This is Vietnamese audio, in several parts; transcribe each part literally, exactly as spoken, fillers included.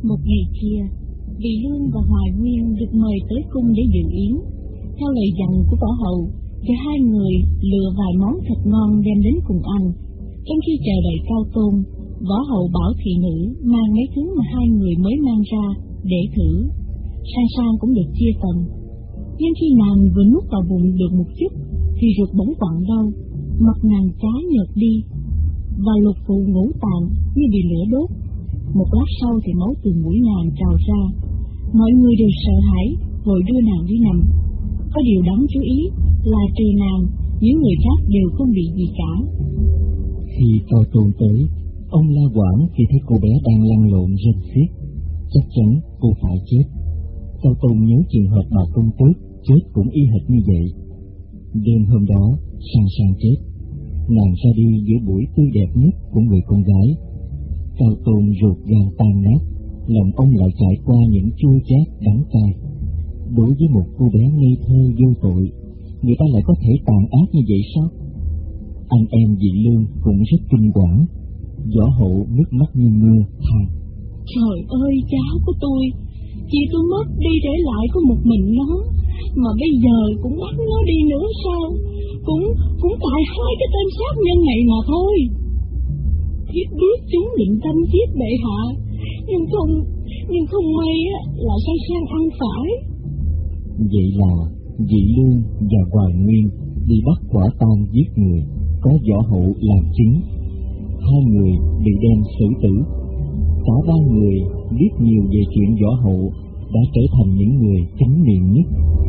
Một ngày kia, Vì Lương và Hoài Nguyên được mời tới cung để dự yến. Theo lời dặn của Võ Hậu, thì hai người lựa vài món thịt ngon đem đến cùng ăn. Trong khi chờ đợi Cao Tôn, Võ Hậu bảo thị nữ mang mấy thứ mà hai người mới mang ra để thử. Sang Sang cũng được chia phần. Nhưng khi nàng vừa nuốt vào bụng được một chút thì ruột bỗng quặn đau, mặt nàng trái nhợt đi và lục phủ ngũ tạng như bị lửa đốt. Một lát sau thì máu từ mũi nàng trào ra. Mọi người đều sợ hãi, vội đưa nàng đi nằm. Có điều đáng chú ý là trừ nàng, những người khác đều không bị gì cả. Khi Cao Tôn tới, ông la quảng khi thấy cô bé đang lăn lộn rên xiết. Chắc chắn cô phải chết. Cao Tôn nhớ trường hợp bà công tước chết cũng y hệt như vậy. Đêm hôm đó, Sang Sang chết. Nàng ra đi giữa buổi tươi đẹp nhất của người con gái. Cao Tôn ruột gan tan nát, lòng ông lại trải qua những chua chát đắng cay. Đối với một cô bé ngây thơ vô tội, người ta lại có thể tàn ác như vậy sao? Anh em Vị Lương cũng rất kinh quản. Võ Hậu nước mắt như mưa than: Trời ơi, cháu của tôi, chị tôi mất đi để lại có một mình nó, mà bây giờ cũng bắt nó đi nữa sao? Cũng cũng tại hai cái tên sát nhân này mà thôi. Thiếp biết chúng định tâm giết bệ hạ, nhưng không nhưng không may là Sang Sang ăn phải. Vậy là Vị Lương và Hoài Nguyên bị bắt quả tang giết người, có Võ Hậu làm chứng. Hai người bị đem xử tử. Cả ba người biết nhiều về chuyện Võ Hậu đã trở thành những người kính niệm nhất.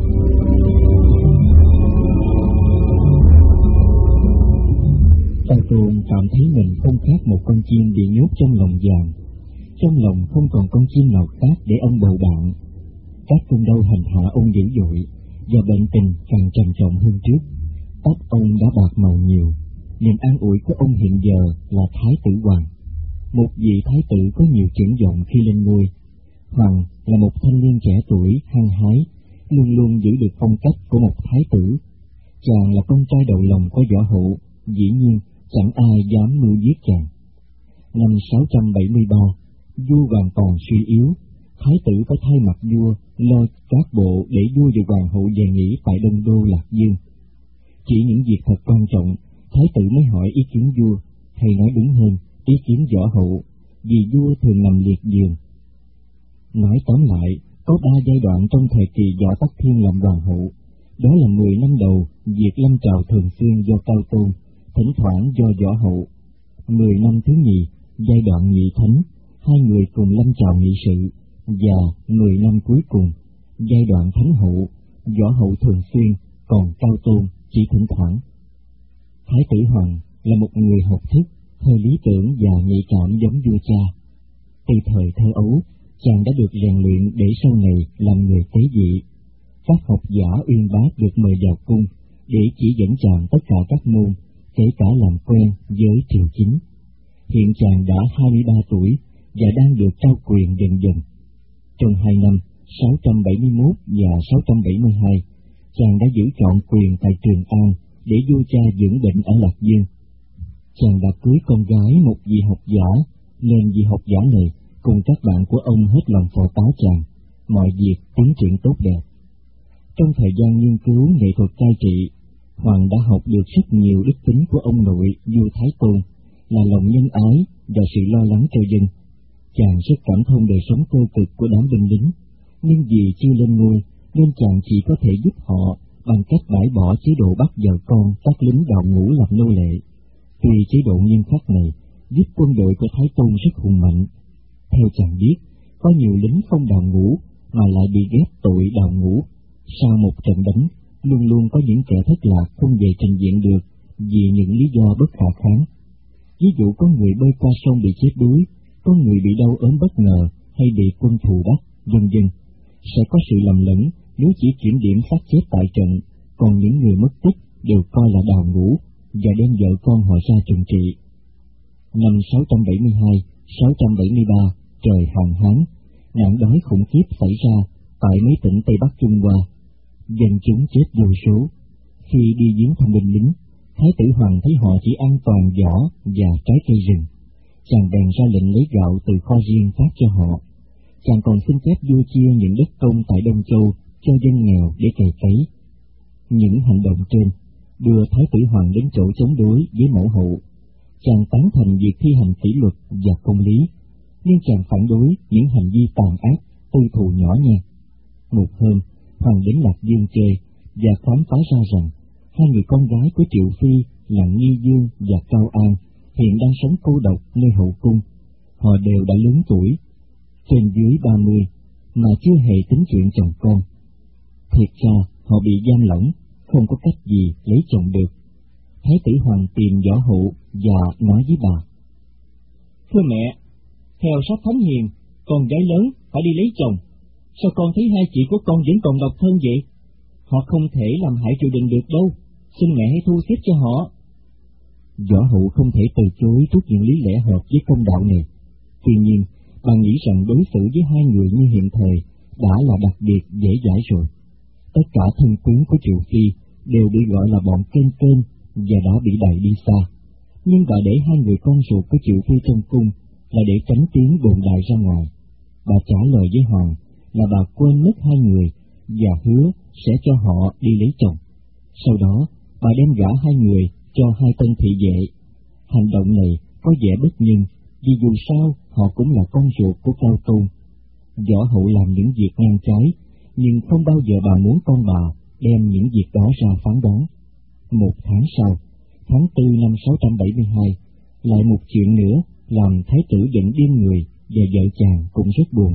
Cao Tôn cảm thấy mình không khác một con chim bị nhốt trong lồng vàng. Trong lòng không còn con chim nào khác để ông bầu bạn. Các cơn đau hành hạ ông dữ dội, và bệnh tình càng trầm trọng hơn trước. Tóc ông đã bạc màu nhiều. Niềm an ủi của ông hiện giờ là Thái tử Hoàng, một vị thái tử có nhiều triển vọng khi lên ngôi. Hoàng là một thanh niên trẻ tuổi hăng hái, luôn luôn giữ được phong cách của một thái tử. Chàng là con trai đầu lòng của Võ Hậu, dĩ nhiên chẳng ai dám mưu giết chàng. Năm sáu trăm bảy mươi ba, vua hoàn toàn suy yếu. Thái tử phải thay mặt vua lo các bộ để vua và hoàng hậu về nghỉ tại Đông Đô Lạc Dương. Chỉ những việc thật quan trọng, thái tử mới hỏi ý kiến vua, hay nói đúng hơn, ý kiến Võ Hậu, vì vua thường nằm liệt giường. Nói tóm lại, có ba giai đoạn trong thời kỳ Võ Tắc Thiên làm hoàng hậu. Đó là mười năm đầu, việc lâm trào thường xuyên do Cao Tôn, thỉnh thoảng do Võ Hậu. Mười năm thứ nhì, giai đoạn nhị thánh, hai người cùng lâm trào nghị sự. Và mười năm cuối cùng, giai đoạn thánh hậu, Võ Hậu thường xuyên, còn Cao Tôn chỉ thỉnh thoảng. Thái tử Hoàng là một người học thức, hơi lý tưởng và nhạy cảm giống vua cha. Từ thời thơ ấu, chàng đã được rèn luyện để sau này làm người tế vị. Các học giả uyên bác được mời vào cung để chỉ dẫn chàng tất cả các môn, kể cả làm quen với triều chính. Hiện chàng đã hai mươi ba tuổi và đang được trao quyền dần dần. Trong hai năm sáu trăm bảy mươi mốt và sáu trăm bảy mươi hai, chàng đã giữ trọn quyền tại Trường An để vua cha dưỡng bệnh ở Lạc Dương. Chàng đã cưới con gái một vị học giả, nên vị học giả này cùng các bạn của ông hết lòng phò tá chàng, mọi việc tiến triển tốt đẹp. Trong thời gian nghiên cứu nghệ thuật cai trị, Hoàng đã học được rất nhiều đức tính của ông nội vua Thái Tôn, là lòng nhân ái và sự lo lắng cho dân. Chàng rất cảm thông đời sống cơ cực của đám binh lính, nhưng vì chưa lên ngôi nên chàng chỉ có thể giúp họ bằng cách bãi bỏ chế độ bắt vợ con các lính đào ngũ làm nô lệ. Tuy chế độ nghiêm khắc này giúp quân đội của Thái Tôn rất hùng mạnh, theo chàng biết, có nhiều lính không đào ngũ mà lại bị ghép tội đào ngũ. Sau một trận đánh, luôn luôn có những kẻ thất lạc không về trình diện được vì những lý do bất khả kháng. Ví dụ có người bơi qua sông bị chết đuối, có người bị đau ốm bất ngờ hay bị quân thù bắt, vân vân. Sẽ có sự lầm lẫn nếu chỉ kiểm điểm xác chết tại trận, còn những người mất tích đều coi là đào ngũ và đem vợ con họ ra trừng trị. Năm sáu trăm bảy mươi hai, sáu trăm bảy mươi ba, trời hạn hán, nạn đói khủng khiếp xảy ra tại mấy tỉnh Tây Bắc Trung Hoa. Dân chúng chết vô số. Khi đi viếng thăm binh lính, Thái tử Hoàng thấy họ chỉ ăn toàn vỏ và trái cây rừng. Chàng bèn ra lệnh lấy gạo từ kho riêng phát cho họ. chàng còn xin phép vua chia những đất công tại Đông Châu cho dân nghèo để cày cấy. Những hành động trên đưa Thái tử Hoàng đến chỗ chống đối với mẫu hậu. Chàng tán thành việc thi hành kỷ luật và công lý, nhưng chàng phản đối những hành vi tàn ác, tư thù nhỏ nhen. Một hôm, Hoàng đến Lạc Dương chơi và khám phá ra rằng hai người con gái của Triệu Phi là Nghi Dương và Cao An hiện đang sống cô độc nơi hậu cung. Họ đều đã lớn tuổi, trên dưới ba mươi, mà chưa hề tính chuyện chồng con. Thiệt ra họ bị giam lỏng, không có cách gì lấy chồng được. Thái tử Hoàng tìm Võ Hậu và nói với bà: Thưa mẹ, theo sách Thánh Hiền, con gái lớn phải đi lấy chồng. Sao con thấy hai chị của con vẫn còn độc thân vậy? Họ không thể làm hại triều đình được đâu, xin mẹ hãy thu xếp cho họ. Võ Hậu không thể từ chối trước những lý lẽ hợp với công đạo này. Tuy nhiên, bà nghĩ rằng đối xử với hai người như hiện thời đã là đặc biệt dễ dãi rồi. Tất cả thân quyến của Triệu Phi đều bị gọi là bọn kênh kênh và đã bị đẩy đi xa. Nhưng bà để hai người con ruột của Triệu Phi trong cung là để tránh tiếng đồn đại ra ngoài. Bà trả lời với Hoàng là bà quên mất hai người và hứa sẽ cho họ đi lấy chồng. Sau đó, bà đem gả hai người cho hai tân thị vệ. Hành động này có vẻ bất nhân, vì dù sao họ cũng là con ruột của Cao Tôn. Võ Hậu làm những việc ngang trái, nhưng không bao giờ bà muốn con bà đem những việc đó ra phán đoán. Một tháng sau, tháng tư năm sáu trăm bảy mươi hai, lại một chuyện nữa làm thái tử giận điên người và vợ chàng cũng rất buồn.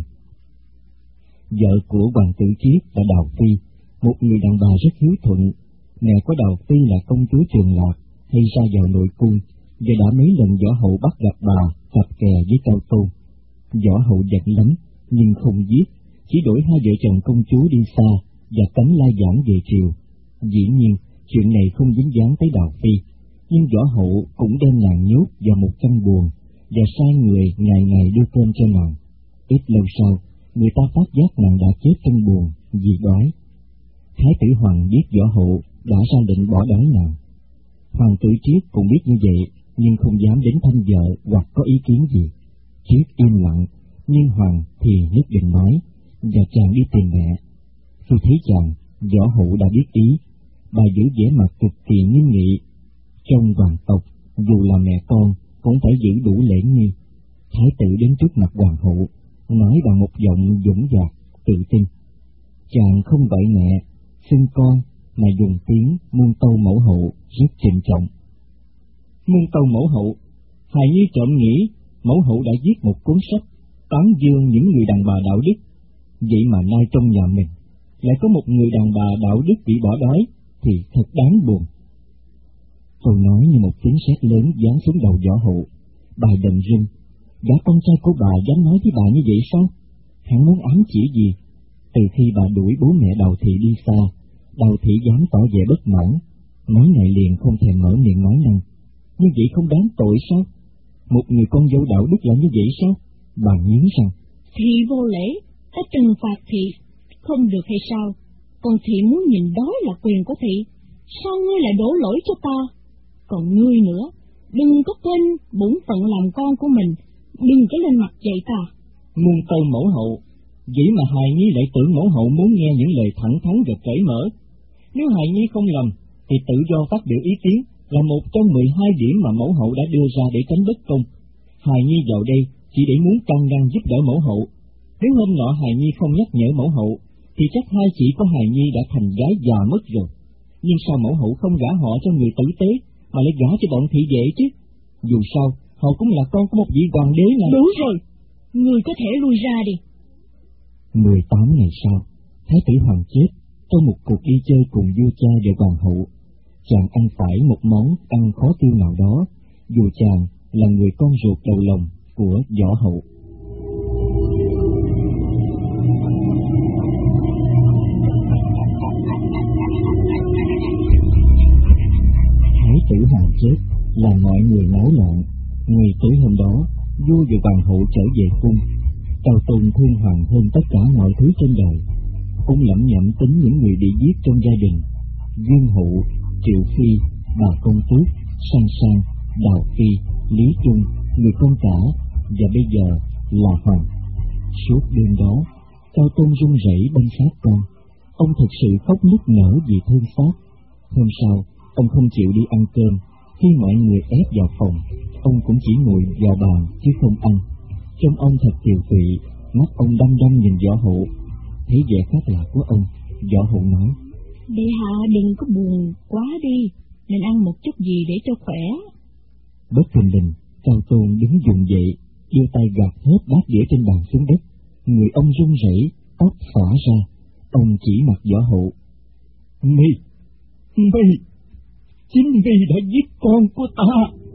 Vợ của hoàng tử Triết là Đào Phi, một người đàn bà rất hiếu thuận. Mẹ của Đào Phi là công chúa Trường Lạc, hay ra vào nội cung, và đã mấy lần Võ Hậu bắt gặp bà cặp kè với Cao Tôn. Võ Hậu giận lắm, nhưng không giết, chỉ đổi hai vợ chồng công chúa đi xa và cấm lai giảng về triều. Dĩ nhiên, chuyện này không dính dáng tới Đào Phi, nhưng Võ Hậu cũng đem nàng nhốt vào một căn buồng và sai người ngày ngày đưa cơm cho nàng. Ít lâu sau, người ta phát giác nàng đã chết trong buồng vì đói. Thái tử Hoàng biết Võ Hậu đã ra lệnh bỏ đói nàng. Hoàng tử Triết cũng biết như vậy, nhưng không dám đến thăm vợ hoặc có ý kiến gì. Triết im lặng, nhưng Hoàng thì nhất định nói, và chàng đi tìm mẹ. Khi thấy chàng, Võ Hậu đã biết ý. Bà giữ vẻ mặt cực kỳ nghiêm nghị. Trong hoàng tộc, dù là mẹ con cũng phải giữ đủ lễ nghi. Thái tử đến trước mặt Hoàng hậu, nói bằng một giọng dũng dạc, tự tin: Chàng không gọi mẹ, xưng con, mà dùng tiếng muôn tâu mẫu hậu rất trịnh trọng. Muôn tâu mẫu hậu, hài nhi trộm nghĩ mẫu hậu đã viết một cuốn sách tán dương những người đàn bà đạo đức. Vậy mà nay trong nhà mình lại có một người đàn bà đạo đức bị bỏ đói, thì thật đáng buồn. Tôi nói như một tiếng sét lớn giáng xuống đầu Võ Hậu. Bà giận rưng. Gã con trai của bà dám nói với bà như vậy sao? Hắn muốn ám chỉ gì? Từ khi bà đuổi bố mẹ Đào Thị đi xa, Đào Thị dám tỏ vẻ bất mãn, nói ngày liền không thèm mở miệng nói năng. Như vậy không đáng tội sao? Một người con dâu đạo đức là như vậy sao? Bà nghiến rằng: Thị vô lễ, ta trừng phạt thị không được hay sao? Còn thị muốn nhìn đói là quyền của thị, sao ngươi lại đổ lỗi cho ta? Còn ngươi nữa, đừng có quên bổn phận làm con của mình, đừng có lên mặt dạy ta. Muôn tâu mẫu hậu, vậy mà hài nhi lại tưởng mẫu hậu muốn nghe những lời thẳng thắn và cởi mở. Nếu hài nhi không lầm, thì tự do phát biểu ý kiến là một trong mười hai điểm mà mẫu hậu đã đưa ra để tránh bất công. Hài nhi vào đây chỉ để muốn can ngăn giúp đỡ mẫu hậu. Nếu hôm nọ hài nhi không nhắc nhở mẫu hậu, thì chắc hai chị của hài nhi đã thành gái già mất rồi. Nhưng sao mẫu hậu không gả họ cho người tử tế, mà lại gả cho bọn thị vệ chứ? Dù sao, họ cũng là con của một vị hoàng đế này. Đủ rồi, người có thể lui ra đi. Mười tám ngày sau, Thái tử Hoàng chết trong một cuộc đi chơi cùng vua cha và hoàng hậu. Chàng ăn phải một món ăn khó tiêu nào đó, dù chàng là người con ruột đầu lòng của Võ Hậu. Thái tử Hoàng chết là mọi người náo loạn. Ngày tối hôm đó, vua và hoàng hậu trở về cung. Cao Tôn thương Hoàng hơn tất cả mọi thứ trên đời. Ông lẩm nhẩm tính những người bị giết trong gia đình: Dương Hụ, Triệu Phi, bà Công Tước, Sang Sang, Đào Phi, Lý Trung, người con cả, và bây giờ là Hoàng. Suốt đêm đó, Cao Tôn run rẩy bên xác con. Ông thực sự khóc nức nở vì thương xót. Hôm sau, ông không chịu đi ăn cơm. Khi mọi người ép vào phòng, ông cũng chỉ ngồi vào bàn chứ không ăn. Trông ông thật tiều tụy, mắt ông đăm đăm nhìn Võ Hậu. Thấy vẻ khác lạ của ông, Võ Hậu nói: Bệ hạ đừng có buồn quá đi, nên ăn một chút gì để cho khỏe. Bất thình lình, Cao Tôn đứng dùng dậy, đưa tay gạt hết bát đĩa trên bàn xuống đất. Người ông run rẩy, tóc xõa ra. Ông chỉ mặt Võ Hậu: Mi, Mi, chính Mi đã giết con của ta.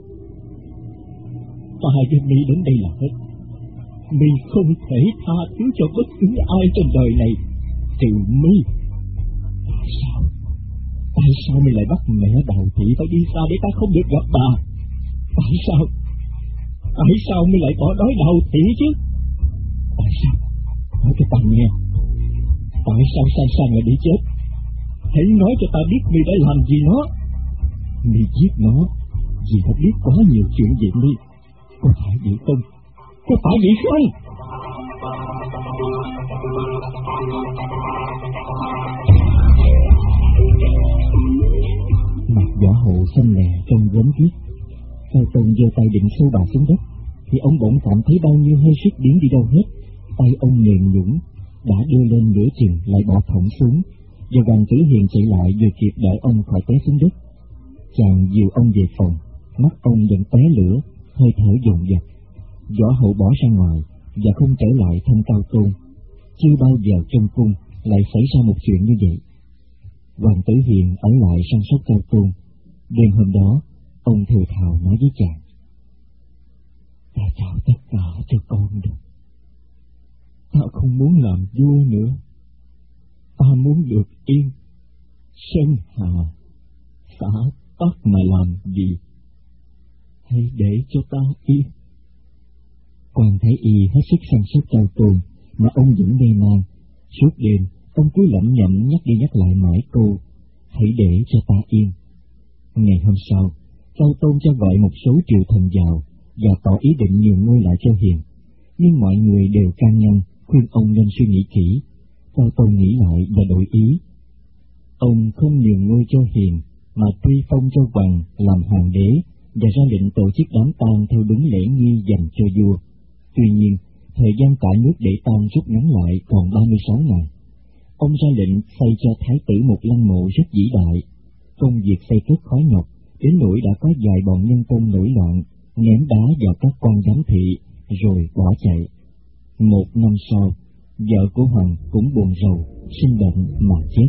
Ta với Mi đến đây là hết. Mi không thể tha thứ cho bất cứ ai trên đời này trừ Mi. Tại sao? Tại sao Mi lại bắt mẹ Đào Thị phải đi xa để ta không được gặp bà? Tại sao? Tại sao Mi lại bỏ đói Đào Thị chứ? Tại sao? Nói cho ta nghe. Tại sao San San lại bị chết? Hãy nói cho ta biết Mi đã làm gì nó. Mi giết nó vì đã biết quá nhiều chuyện về Mi. Có phải vậy không? Có phải vậy không? Mặt Võ Hậu xanh lè trong gớm ghiếc. Cao Tôn giơ tay định sâu bà xuống đất, thì ông bỗng cảm thấy bao nhiêu hơi sức biến đi đâu hết. Tay ông mềm nhũn, đã đưa lên nửa chừng lại bỏ thõng xuống, và Hoàng Tử Hiền chạy lại vừa kịp đỡ ông khỏi té xuống đất. Chàng dìu ông về phòng, mắt ông vẫn té lửa, hơi thở dồn dập. Võ Hậu bỏ ra ngoài và không trở lại thăm Cao Tôn. Chưa bao giờ trong cung lại xảy ra một chuyện như vậy. Hoàng Tử Hiền ở lại săn sóc Cao Tôn. Đêm hôm đó, ông thều thào nói với chàng: Ta trao tất cả cho con được. Ta không muốn làm vua nữa. Ta muốn được yên. Sơn hà, xã tắc mà làm gì. Hãy để cho ta yên. Quan Thái Y hết sức săn sóc Cao Tôn, mà ông vẫn mê man. Suốt đêm, ông cứ lẩm nhẩm nhắc đi nhắc lại mãi câu: Hãy để cho ta yên. Ngày hôm sau, Cao Tôn cho gọi một số triều thần vào và tỏ ý định nhường ngôi lại cho Hiền. Nhưng mọi người đều can ngăn, khuyên ông nên suy nghĩ kỹ. Cao Tôn nghĩ lại và đổi ý. Ông không nhường ngôi cho Hiền, mà truy phong cho Hoàng làm hoàng đế và ra lệnh tổ chức đám tang theo đúng lễ nghi dành cho vua. Tuy nhiên, thời gian cả nước để tang rút ngắn lại còn ba mươi sáu ngày. Ông ra lệnh xây cho thái tử một lăng mộ rất vĩ đại. Công việc xây cất khó nhọc, đến nỗi đã có vài bọn nhân công nổi loạn, ném đá vào các quan giám thị, rồi bỏ chạy. Một năm sau, vợ của Hoàng cũng buồn rầu, sinh bệnh mà chết.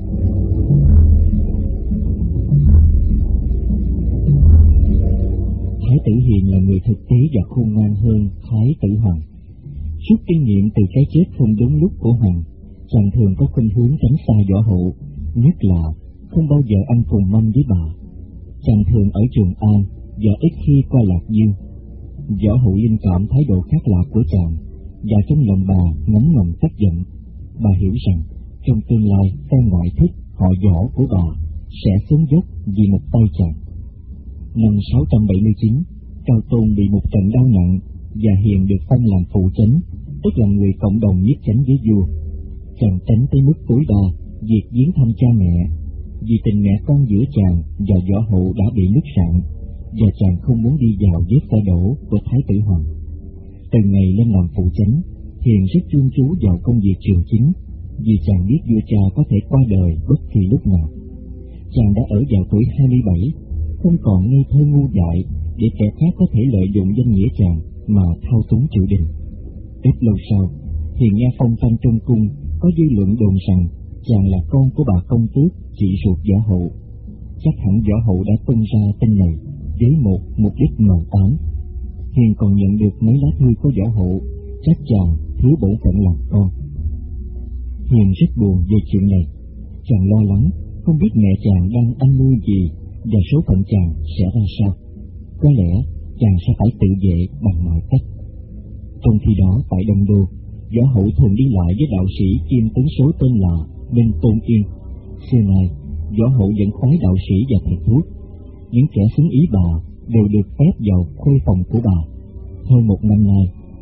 Thái tử Hiền là người thực tế và khôn ngoan hơn Thái tử Hoàng. Suốt kinh nghiệm từ cái chết không đúng lúc của Hoàng, chàng thường có khuynh hướng tránh xa Võ Hậu, nhất là không bao giờ ăn cùng mâm với bà. Chàng thường ở Trường An và ít khi qua Lạc Dương. Võ Hậu linh cảm thái độ khác lạ của chàng, và trong lòng bà ngấm ngầm tức giận. Bà hiểu rằng trong tương lai con ngoại thích họ Võ của bà sẽ xuống dốc vì một tay chàng. Năm sáu trăm bảy mươi chín, Cao Tôn bị một trận đau nặng và Hiền được phong làm phụ chánh, tức là người cộng đồng nhiếp chánh với vua. Chàng tránh tới mức tối đa việc viếng thăm cha mẹ, vì tình mẹ con giữa chàng và Võ Hậu đã bị nứt rạn, và chàng không muốn đi vào vết xe đổ của Thái tử Hoàng. Từ ngày lên làm phụ chánh, Hiền rất chuyên chú vào công việc triều chính, vì chàng biết vua cha có thể qua đời bất kỳ lúc nào. Chàng đã ở vào tuổi hai mươi bảy, không còn ngây thơ ngu dại để kẻ khác có thể lợi dụng danh nghĩa chàng mà thao túng triều đình. Ít lâu sau, Hiền nghe phong phanh trong cung có dư luận đồn rằng chàng là con của bà công tước chị ruột Võ Hậu. Chắc hẳn Võ Hậu đã tung ra tin này với một mục đích mờ ám. Hiền còn nhận được mấy lá thư của Võ Hậu trách chàng thiếu bổn phận làm con. Hiền rất buồn về chuyện này. Chàng lo lắng không biết mẹ chàng đang âm mưu gì và số phận chàng sẽ ra sao. Có lẽ chàng sẽ phải tự vệ bằng mọi cách. Trong khi đó tại Đông Đô, Võ Hậu thường đi lại với đạo sĩ kiêm tướng số tên là Minh Tôn Yên. Xưa nay, Võ Hậu vẫn khoái đạo sĩ và thầy thuốc. Những kẻ xứng ý bà đều được phép vào khuê phòng của bà. Hơn một năm nay,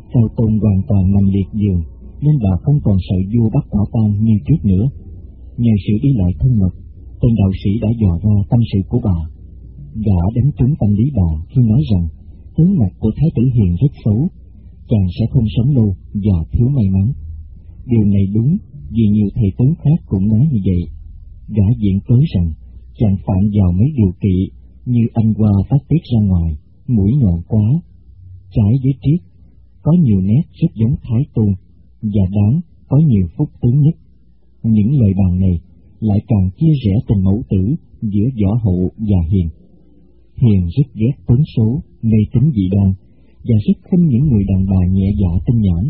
Cao Tôn hoàn toàn nằm liệt giường, nên bà không còn sợ vua bắt quả tang như trước nữa. Nhờ sự đi lại thân mật, tên đạo sĩ đã dò ra tâm sự của bà. Gã đánh trúng tâm lý bà khi nói rằng tướng mặt của Thái tử Hiền rất xấu, chàng sẽ không sống lâu và thiếu may mắn. Điều này đúng, vì nhiều thầy tướng khác cũng nói như vậy. Gã diện cớ rằng chàng phạm vào mấy điều kỵ như anh qua phát tiết ra ngoài, mũi nhọn quá, trái với triết, có nhiều nét rất giống Thái Tôn, và đáng có nhiều phúc tướng nhất. Những lời bàn này lại càng chia rẽ tình mẫu tử giữa Võ Hậu và Hiền. Hiền rất ghét tướng số, mê tín dị đoan, và rất khinh những người đàn bà nhẹ dạ tinh nhãn.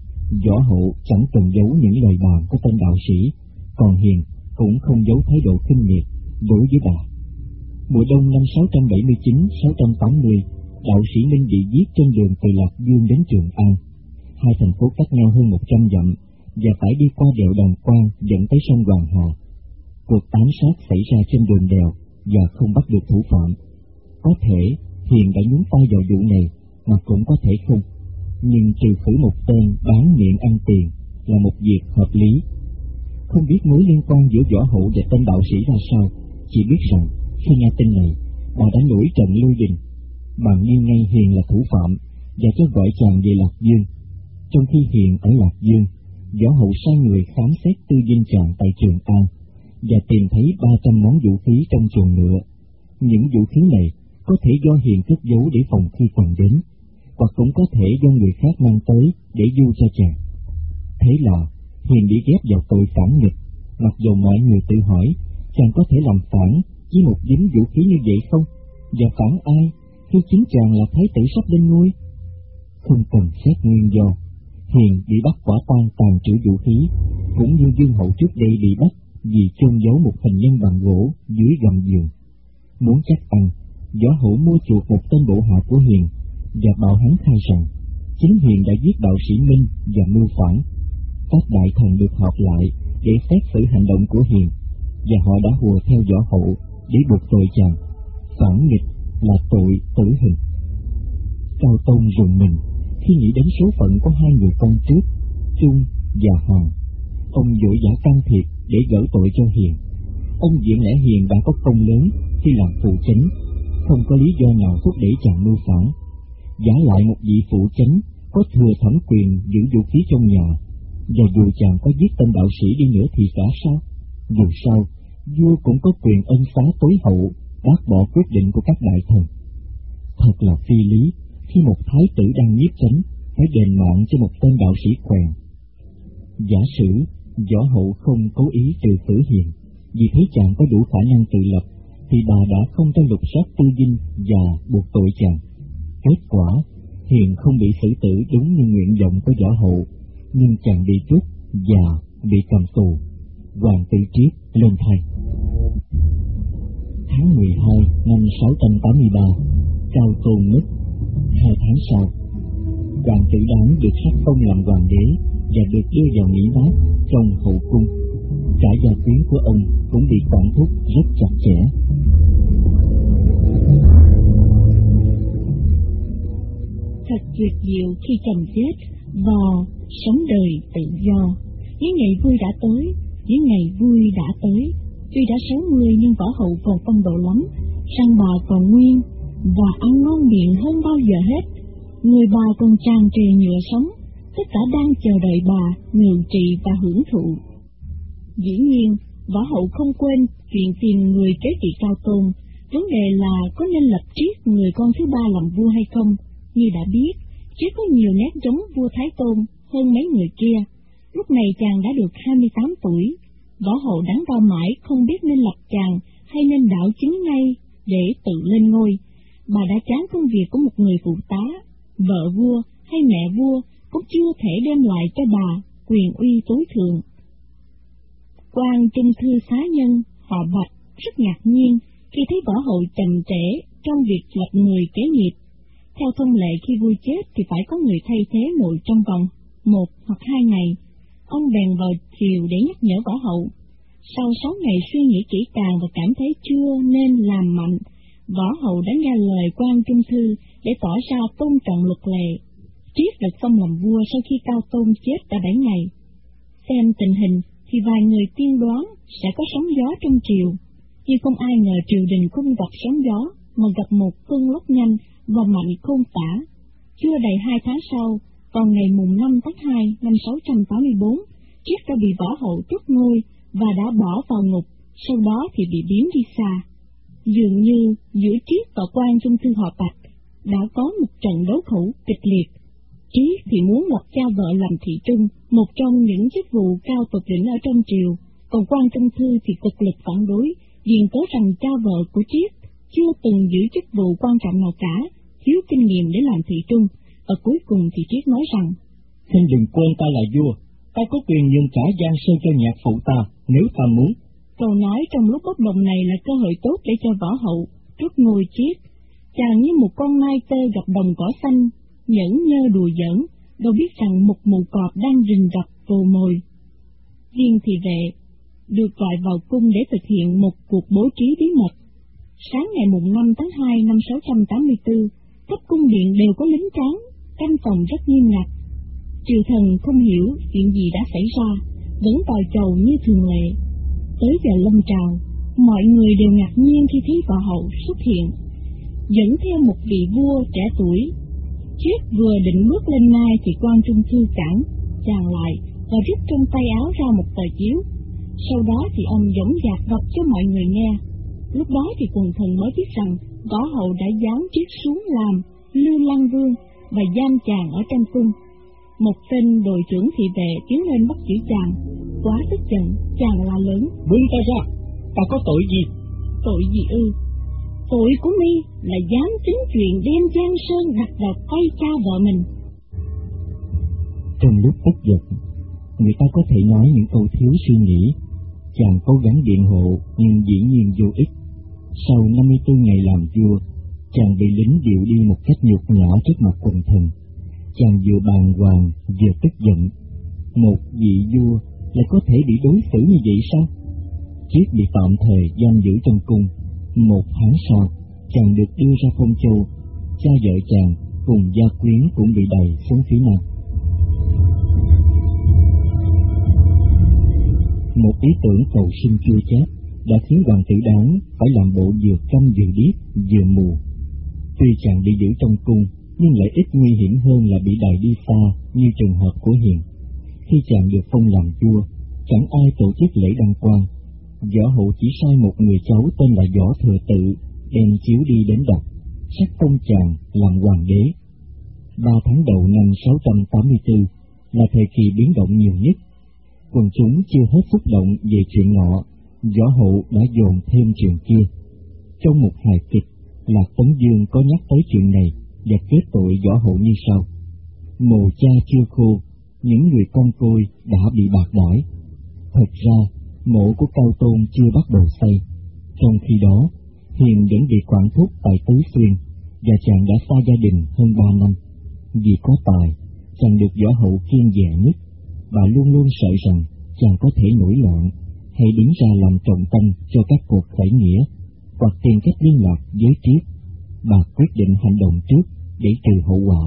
Võ Hậu chẳng cần giấu những lời bàn của tên đạo sĩ, còn Hiền cũng không giấu thái độ khinh miệt đối với bà. Mùa đông năm sáu trăm bảy mươi chín sáu trăm tám mươi, đạo sĩ Minh bị giết trên đường từ Lạc Dương đến Trường An. Hai thành phố cách nhau hơn một trăm dặm, và phải đi qua đèo Đồng Quan dẫn tới sông Hoàng Hà. Cuộc ám sát xảy ra trên đường đèo và không bắt được thủ phạm. Có thể Hiền đã nhúng tay vào vụ này, mà cũng có thể không. Nhưng trừ khử một tên bán miệng ăn tiền là một việc hợp lý. Không biết mối liên quan giữa Võ Hậu và tên đạo sĩ ra sao, chỉ biết rằng khi nghe tin này, bà đã nổi trận lôi đình. Bà nghi ngay Hiền là thủ phạm và cho gọi chàng về Lạc Dương. Trong khi Hiền ở Lạc Dương, Võ Hậu sai người khám xét tư dinh chàng tại Trường An và tìm thấy ba trăm món vũ khí trong chuồng ngựa. Những vũ khí này có thể do Hiền cất giấu để phòng khi cần đến, hoặc cũng có thể do người khác mang tới để du cho chàng. Thế là Hiền bị ghép vào tội phản nghịch, mặc dù mọi người tự hỏi chàng có thể làm phản với một dính vũ khí như vậy không, và phản ai khi chính chàng là thái tử sắp lên ngôi. Không cần xét nguyên do, Hiền bị bắt quả tang tàn trữ vũ khí, cũng như Dương Hậu trước đây bị bắt vì chôn giấu một hình nhân bằng gỗ dưới gầm giường. Muốn chắc ăn, Võ Hậu mua chuộc một tên bộ hạ của Hiền và bảo hắn khai rằng chính Hiền đã giết đạo sĩ Minh và mưu phản. Các đại thần được họp lại để xét xử hành động của Hiền, và họ đã hùa theo Võ Hậu để buộc tội chàng. Phản nghịch là tội tử hình. Cao Tôn rùng mình khi nghĩ đến số phận của hai người con trước, Trung và Hoàng. Ông vội vã can thiệp để gỡ tội cho Hiền. Ông diện lẽ Hiền đã có công lớn khi làm phụ chánh, không có lý do nào thúc đẩy chàng mưu phản. Giả lại một vị phụ chánh có thừa thẩm quyền giữ vũ khí trong nhà, và dù chàng có giết tên đạo sĩ đi nữa thì cả sao? Dù sao, vua cũng có quyền ân xá tối hậu, bác bỏ quyết định của các đại thần. Thật là phi lý khi một thái tử đang nhiếp chánh phải đền mạng cho một tên đạo sĩ quèn. Giả sử Võ Hậu không cố ý trừ khử Hiền vì thấy chàng có đủ khả năng tự lập, thì bà đã không cho lục soát tư dinh và buộc tội chàng. Kết quả, Hiền không bị xử tử đúng như nguyện vọng của Võ Hậu, nhưng chàng bị truất và bị cầm tù. Hoàng tử Triết lên thay. Tháng mười hai năm sáu trăm tám mươi ba, Cao Tôn mất. Hai tháng sau, Hoàng tử Đáng được sắc phong làm hoàng đế và được đưa vào nghỉ mát trong hậu cung. Cả gia quyến của ông cũng bị quản thúc rất chặt chẽ. Thật tuyệt diệu khi chồng chết và sống đời tự do. Những ngày vui đã tới, những ngày vui đã tới. Tuy đã sáu mươi nhưng Võ Hậu còn phong độ lắm, răng bà còn nguyên và ăn ngon miệng hơn bao giờ hết. Người bà còn tràn trề nhựa sống, tất cả đang chờ đợi bà ngự trị và hưởng thụ. Dĩ nhiên, Võ Hậu không quên chuyện tìm người kế vị Cao Tôn. Vấn đề là có nên lập Triết người con thứ ba làm vua hay không. Như đã biết, Triết có nhiều nét giống vua Thái Tôn hơn mấy người kia. Lúc này chàng đã được hai mươi tám tuổi. Võ Hậu đắn đo mãi không biết nên lập chàng hay nên đảo chính ngay để tự lên ngôi. Bà đã chán công việc của một người phụ tá. Vợ vua hay mẹ vua cũng chưa thể đem lại cho bà quyền uy tối thượng. Quan trung thư xá nhân họ Bạch rất ngạc nhiên khi thấy Võ Hậu chậm trễ trong việc lập người kế nghiệp. Theo thông lệ khi vua chết thì phải có người thay thế nội trong vòng một hoặc hai ngày. Ông bèn vào triều để nhắc nhở Võ Hậu. Sau sáu ngày suy nghĩ kỹ càng và cảm thấy chưa nên làm mạnh, Võ Hậu đã nghe lời quan trung thư để tỏ ra tôn trọng luật lệ. Triết được phong làm vua sau khi Cao Tôn chết đã bảy ngày. Xem tình hình thì vài người tiên đoán sẽ có sóng gió trong triều, nhưng không ai ngờ triều đình không gặp sóng gió, mà gặp một cơn lốc nhanh và mạnh khôn tả. Chưa đầy hai tháng sau, còn ngày mùng năm tháng hai năm sáu trăm tám mươi bốn, Triết đã bị võ hậu truất ngôi và đã bỏ vào ngục, sau đó thì bị biến đi xa. Dường như giữa Triết và quan trung thư họ Bạch đã có một trận đấu khẩu kịch liệt. Triết thì muốn lập cha vợ làm thị trung, một trong những chức vụ cao tột đỉnh ở trong triều, còn quan trung thư thì cực lực phản đối, điền tố rằng cha vợ của Triết chưa từng giữ chức vụ quan trọng nào cả, thiếu kinh nghiệm để làm thị trung. Ở cuối cùng thì Triết nói rằng: Xin đừng quên ta là vua, ta có quyền nhường cả Giang Sơn cho nhạc phụ ta nếu ta muốn. Câu nói trong lúc bốc đồng này là cơ hội tốt để cho võ hậu truất ngôi Triết. Chàng như một con nai tơ gặp đồng cỏ xanh, nhẫn nhơ đùa giỡn, đâu biết rằng một mụ cọp đang rình rập vồ mồi. Viên thị vệ được gọi vào cung để thực hiện một cuộc bố trí bí mật. Sáng ngày mùng năm tháng hai năm sáu trăm tám mươi tư, khắp cung điện đều có lính tráng, canh phòng rất nghiêm ngặt. Triều thần không hiểu chuyện gì đã xảy ra, vẫn tòi chầu như thường lệ. Tới giờ lâm trào, mọi người đều ngạc nhiên khi thấy võ hậu xuất hiện, dẫn theo một vị vua trẻ tuổi. Triết vừa định bước lên ngai thì quan trung thư cản chàng lại và rút trong tay áo ra một tờ chiếu. Sau đó thì ông dõng dạc đọc cho mọi người nghe. Lúc đó thì quần thần mới biết rằng võ hậu đã giáng Triết xuống làm Lưu Lăng Vương và giam chàng ở trong cung. Một tên đội trưởng thị vệ tiến lên bắt giữ chàng. Quá tức giận, chàng la lớn: Buông ta ra, ta có tội gì? Tội gì ư? Tội của mi là dám tính chuyện đem Giang Sơn đặt vào tay cha vợ mình. Trong lúc tức giận, người ta có thể nói những câu thiếu suy nghĩ. Chàng cố gắng biện hộ nhưng dĩ nhiên vô ích. Sau năm mươi tư ngày làm vua, chàng bị lính điệu đi một cách nhục nhã trước mặt quần thần. Chàng vừa bàng hoàng vừa tức giận. Một vị vua lại có thể bị đối xử như vậy sao? Triết bị tạm thời giam giữ trong cung. Một tháng sau, chàng được đưa ra Phong Châu. Cha vợ chàng cùng gia quyến cũng bị đày xuống phía nam. Một ý tưởng cầu sinh chua chát đã khiến hoàng tử Đáng phải làm bộ vừa câm vừa điếc vừa mù. Tuy chàng bị giữ trong cung, nhưng lại ít nguy hiểm hơn là bị đày đi xa như trường hợp của Hiền. Khi chàng được phong làm vua, chẳng ai tổ chức lễ đăng quang. Võ hậu chỉ sai một người cháu tên là Võ Thừa Tự đem chiếu đi đến đọc, sắc phong chàng làm hoàng đế. Ba tháng đầu năm sáu trăm tám mươi tư là thời kỳ biến động nhiều nhất. Quần chúng chưa hết xúc động về chuyện nọ, võ hậu đã dồn thêm chuyện kia. Trong một hài kịch, Lạc Tấn Dương có nhắc tới chuyện này và kết tội võ hậu như sau: Mồ cha chưa khô, những người con côi đã bị bạc đãi. Thật ra, mộ của Cao Tôn chưa bắt đầu xây. Trong khi đó, Hiền vẫn bị quản thúc tại Tứ Xuyên, và chàng đã xa gia đình hơn ba năm. Vì có tài, chàng được võ hậu kiêng dè nhất. Bà luôn luôn sợ rằng chàng có thể nổi loạn hay đứng ra làm trọng tâm cho các cuộc khởi nghĩa hoặc tìm cách liên lạc với Triết. Bà quyết định hành động trước để trừ hậu quả.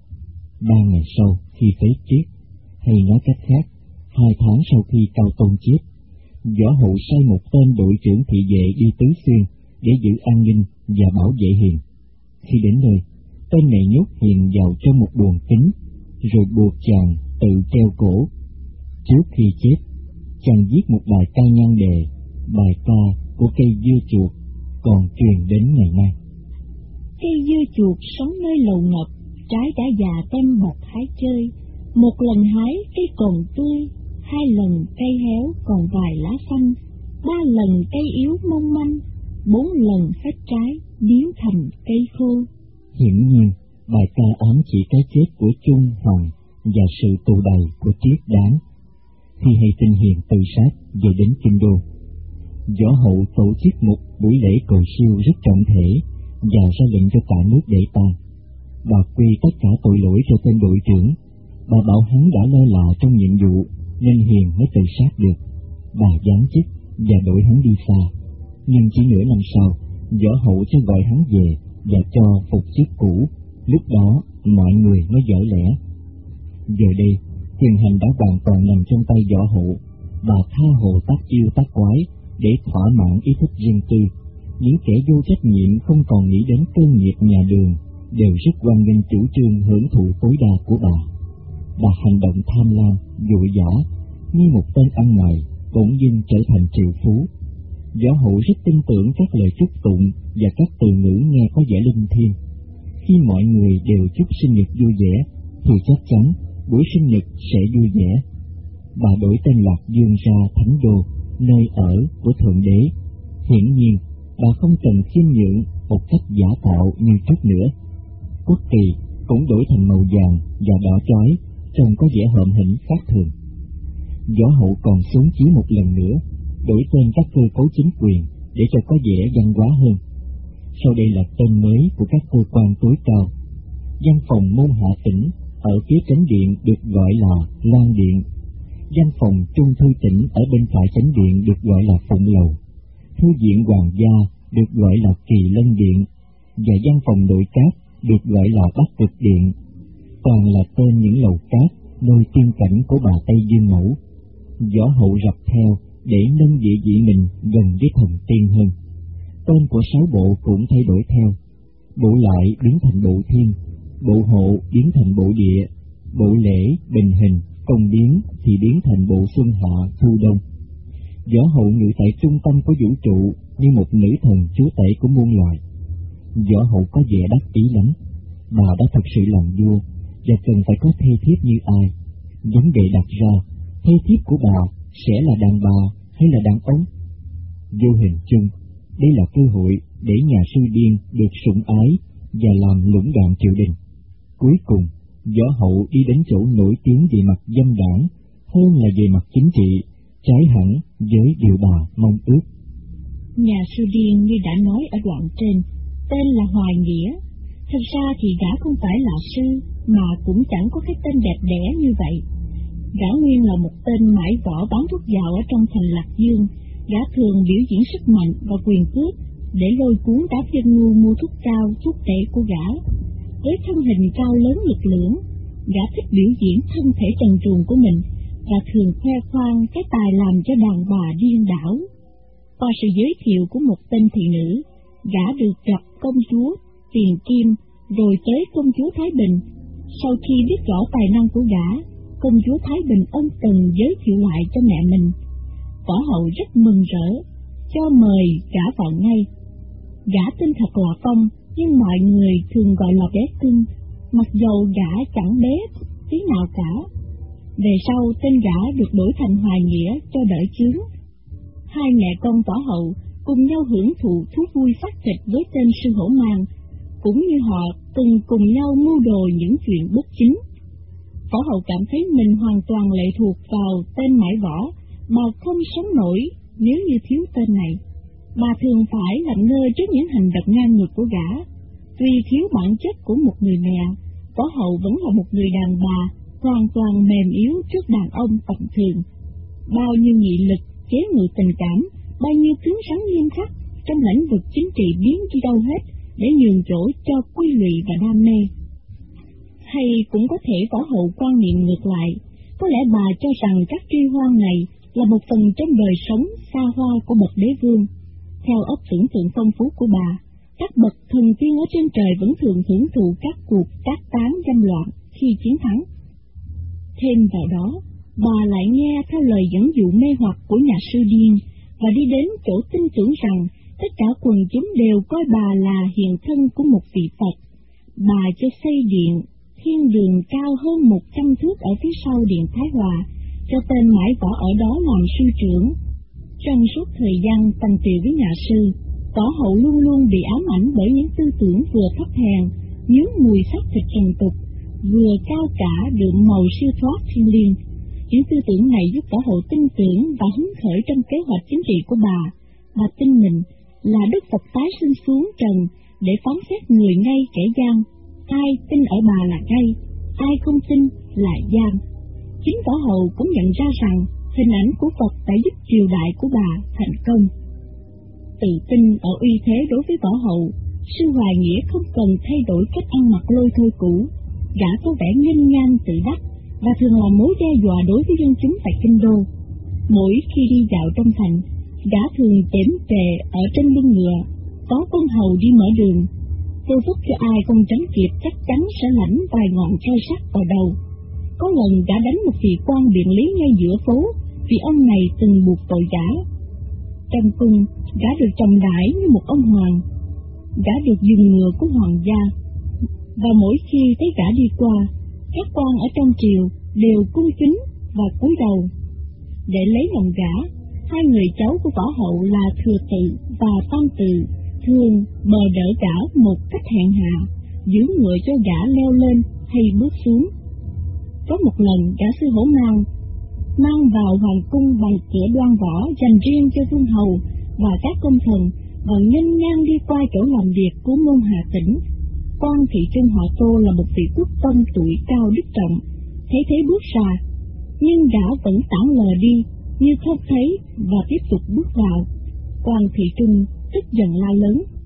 Ba ngày sau khi phế Triết, hay nói cách khác, hai tháng sau khi Cao Tôn chết, võ hậu sai một tên đội trưởng thị vệ đi Tứ Xuyên để giữ an ninh và bảo vệ Hiền. Khi đến nơi, tên này nhốt Hiền vào trong một buồng kính, rồi buộc chàng tự treo cổ. Trước khi chết, chàng viết một bài ca nhan đề, bài ca của cây dưa chuột, còn truyền đến ngày nay. Cây dưa chuột sống nơi lầu ngập, trái đã già tem bọc hái chơi. Một lần hái cây còn tươi, hai lần cây héo còn vài lá xanh, ba lần cây yếu mong manh, bốn lần hết trái biến thành cây khô. Hiển nhiên, bài ca ám chỉ cái chết của Trung Hoàng và sự tù đầy của Triết Đáng. Khi hay tin Hiền tự sát về đến Kinh Đô, võ hậu tổ chức một buổi lễ cầu siêu rất trọng thể và ra lệnh cho cả nước để tang. Bà quy tất cả tội lỗi cho tên đội trưởng. Bà bảo hắn đã lơ là trong nhiệm vụ nên Hiền mới tự sát được. Bà giáng chức và đổi hắn đi xa. Nhưng chỉ nửa năm sau, võ hậu sẽ gọi hắn về và cho phục chức cũ. Lúc đó mọi người mới dở lẽ. Giờ đây, quyền hành đã hoàn toàn nằm trong tay Võ Hậu, và tha hồ tác yêu tác quái để thỏa mãn ý thích riêng tư. Những kẻ vô trách nhiệm không còn nghĩ đến cơ nghiệp nhà Đường đều rất hoan nghênh chủ trương hưởng thụ tối đa của bà. Bà hành động tham lam, dội dã như một tên ăn mày, bỗng dưng trở thành triệu phú. Võ Hậu rất tin tưởng các lời chúc tụng và các từ ngữ nghe có vẻ linh thiêng. Khi mọi người đều chúc sinh nhật vui vẻ, thì chắc chắn buổi sinh nhật sẽ vui vẻ. Bà đổi tên Lạc Dương ra Thánh Đô, nơi ở của Thượng Đế. Hiển nhiên, bà không cần khiêm nhượng một cách giả tạo như trước nữa. Quốc kỳ cũng đổi thành màu vàng và đỏ chói, trông có vẻ hợm hĩnh khác thường. Võ Hậu còn xuống chiếu một lần nữa, đổi tên các cơ cấu chính quyền để cho có vẻ văn hóa hơn. Sau đây là tên mới của các cơ quan tối cao. Văn phòng Môn Hạ Tỉnh ở phía chánh điện được gọi là Loan Điện. Văn phòng Trung Thư Tỉnh ở bên phải chánh điện được gọi là Phụng Lầu. Thư viện Hoàng gia được gọi là Kỳ Lân Điện, và văn phòng Nội các được gọi là Bắc Cực Điện. Toàn là tên những lầu cát nơi tiên cảnh của bà Tây Dương Mẫu. Võ Hậu rập theo để nâng địa vị mình gần với thần tiên hơn. Tên của sáu bộ cũng thay đổi theo. Bộ Lại biến thành Bộ Thiên, Bộ Hộ biến thành Bộ Địa, Bộ Lễ, Bình Hình, Công Biến thì biến thành Bộ Xuân Hạ, Thu Đông. Võ Hậu ngự tại trung tâm của vũ trụ như một nữ thần chúa tể của muôn loài. Võ Hậu có vẻ đắc ý lắm. Bà đã thực sự làm vua và cần phải có thê thiếp như ai. Vấn đề đặt ra, thê thiếp của bà sẽ là đàn bà hay là đàn ông? Vô hình chung, đây là cơ hội để nhà sư điên được sủng ái và làm lũng đoạn triều đình. Cuối cùng, Võ Hậu đi đến chỗ nổi tiếng về mặt dâm đảng hơn là về mặt chính trị, trái hẳn với điều bà mong ước. Nhà sư điên như đã nói ở đoạn trên, tên là Hoài Nghĩa. Thật ra thì gã không phải là sư, mà cũng chẳng có cái tên đẹp đẽ như vậy. Gã nguyên là một tên mãi võ bán thuốc dạo ở trong thành Lạc Dương. Gã thường biểu diễn sức mạnh và quyền cước để lôi cuốn đám dân ngu mua thuốc cao, thuốc tệ của gã. Với thân hình cao lớn lực lưỡng, gã thích biểu diễn thân thể trần truồng của mình và thường khoe khoang cái tài làm cho đàn bà điên đảo. Qua sự giới thiệu của một tên thị nữ, gã được gặp công chúa Tiền Kim, rồi tới công chúa Thái Bình. Sau khi biết rõ tài năng của gã, công chúa Thái Bình ân cần giới thiệu lại cho mẹ mình. Võ Hậu rất mừng rỡ, cho mời gã vào ngay. Gã tên thật là Công, nhưng mọi người thường gọi là bé cưng, mặc dầu gã chẳng bé tí nào cả. Về sau tên gã được đổi thành Hoài Nghĩa cho đỡ chướng. Hai mẹ con Võ Hậu cùng nhau hưởng thụ thú vui phát thịt với tên sư hổ mang, cũng như họ từng cùng nhau mưu đồ những chuyện bất chính. Võ Hậu cảm thấy mình hoàn toàn lệ thuộc vào tên mãi võ, mà không sống nổi nếu như thiếu tên này. Bà thường phải làm ngơ trước những hành động ngang ngược của gã. Tuy thiếu bản chất của một người mẹ, Võ Hậu vẫn là một người đàn bà, hoàn toàn mềm yếu trước đàn ông tầm thường. Bao nhiêu nghị lực, chế ngự tình cảm, bao nhiêu cứng rắn nghiêm khắc trong lĩnh vực chính trị biến đi đâu hết để nhường chỗ cho quy lụy và đam mê. Hay cũng có thể Võ Hậu quan niệm ngược lại, có lẽ bà cho rằng các tri hoan này là một phần trong đời sống xa hoa của bậc đế vương. Theo óc tưởng tượng phong phú của bà, các bậc thần tiên ở trên trời vẫn thường hưởng thụ các cuộc cát tán dâm loạn khi chiến thắng. Thêm vào đó, bà lại nghe theo lời dẫn dụ mê hoặc của nhà sư điên và đi đến chỗ tin tưởng rằng tất cả quần chúng đều coi bà là hiện thân của một vị Phật. Bà cho xây điện thiên đường cao hơn một trăm thước ở phía sau điện Thái Hòa, cho tên mãi võ ở đó làm sư trưởng. Trong suốt thời gian tầng tiệu với nhà sư, Võ Hậu luôn luôn bị ám ảnh bởi những tư tưởng vừa thấp hèn, nhướng mùi xác thịt trần tục, vừa cao cả đượm màu siêu thoát thiên liêng. Những tư tưởng này giúp Võ Hậu tin tưởng và hứng khởi trong kế hoạch chính trị của bà. Bà tin mình là Đức Phật tái sinh xuống trần để phán xét người ngay kẻ gian. Ai tin ở bà là ngay, ai không tin là gian. Chính Võ Hậu cũng nhận ra rằng hình ảnh của Phật đã giúp triều đại của bà thành công. Tự tin ở uy thế đối với Võ Hậu, sư Hoài Nghĩa không cần thay đổi cách ăn mặc lôi thôi cũ. gã có vẻ nghênh ngang tự đắc và thường là mối đe dọa đối với dân chúng tại kinh đô. Mỗi khi đi dạo trong thành, gã thường tễm trề ở trên lưng ngựa, có con hầu đi mở đường. Tôi phúc cho ai không tránh kịp chắc chắn sẽ lãnh vài ngọn roi sắt vào đầu. Có lần gã đánh một vị quan biện lý ngay giữa phố vì ông này từng buộc tội gã. Trong cung, gã được trọng đãi như một ông hoàng. Gã được dùng ngựa của hoàng gia, và mỗi khi thấy gã đi qua, các quan ở trong triều đều cung kính và cúi đầu. Để lấy lòng gã, hai người cháu của võ hậu là Thừa Tự và Tam Tự thường bờ đỡ gã một cách hẹn hạ, giữ ngựa cho gã leo lên hay bước xuống. Có một lần gã sư hổ mang mang vào hoàng cung bằng cửa đoan võ dành riêng cho vương hầu và các công thần, và nghênh ngang đi qua chỗ làm việc của môn Hà Tĩnh. Quan thị trung họ Tô là một vị quốc công tuổi cao đức trọng, thấy thế bước ra, nhưng gã vẫn tản lờ đi như không thấy và tiếp tục bước vào. Quan thị trung tức giận la lớn: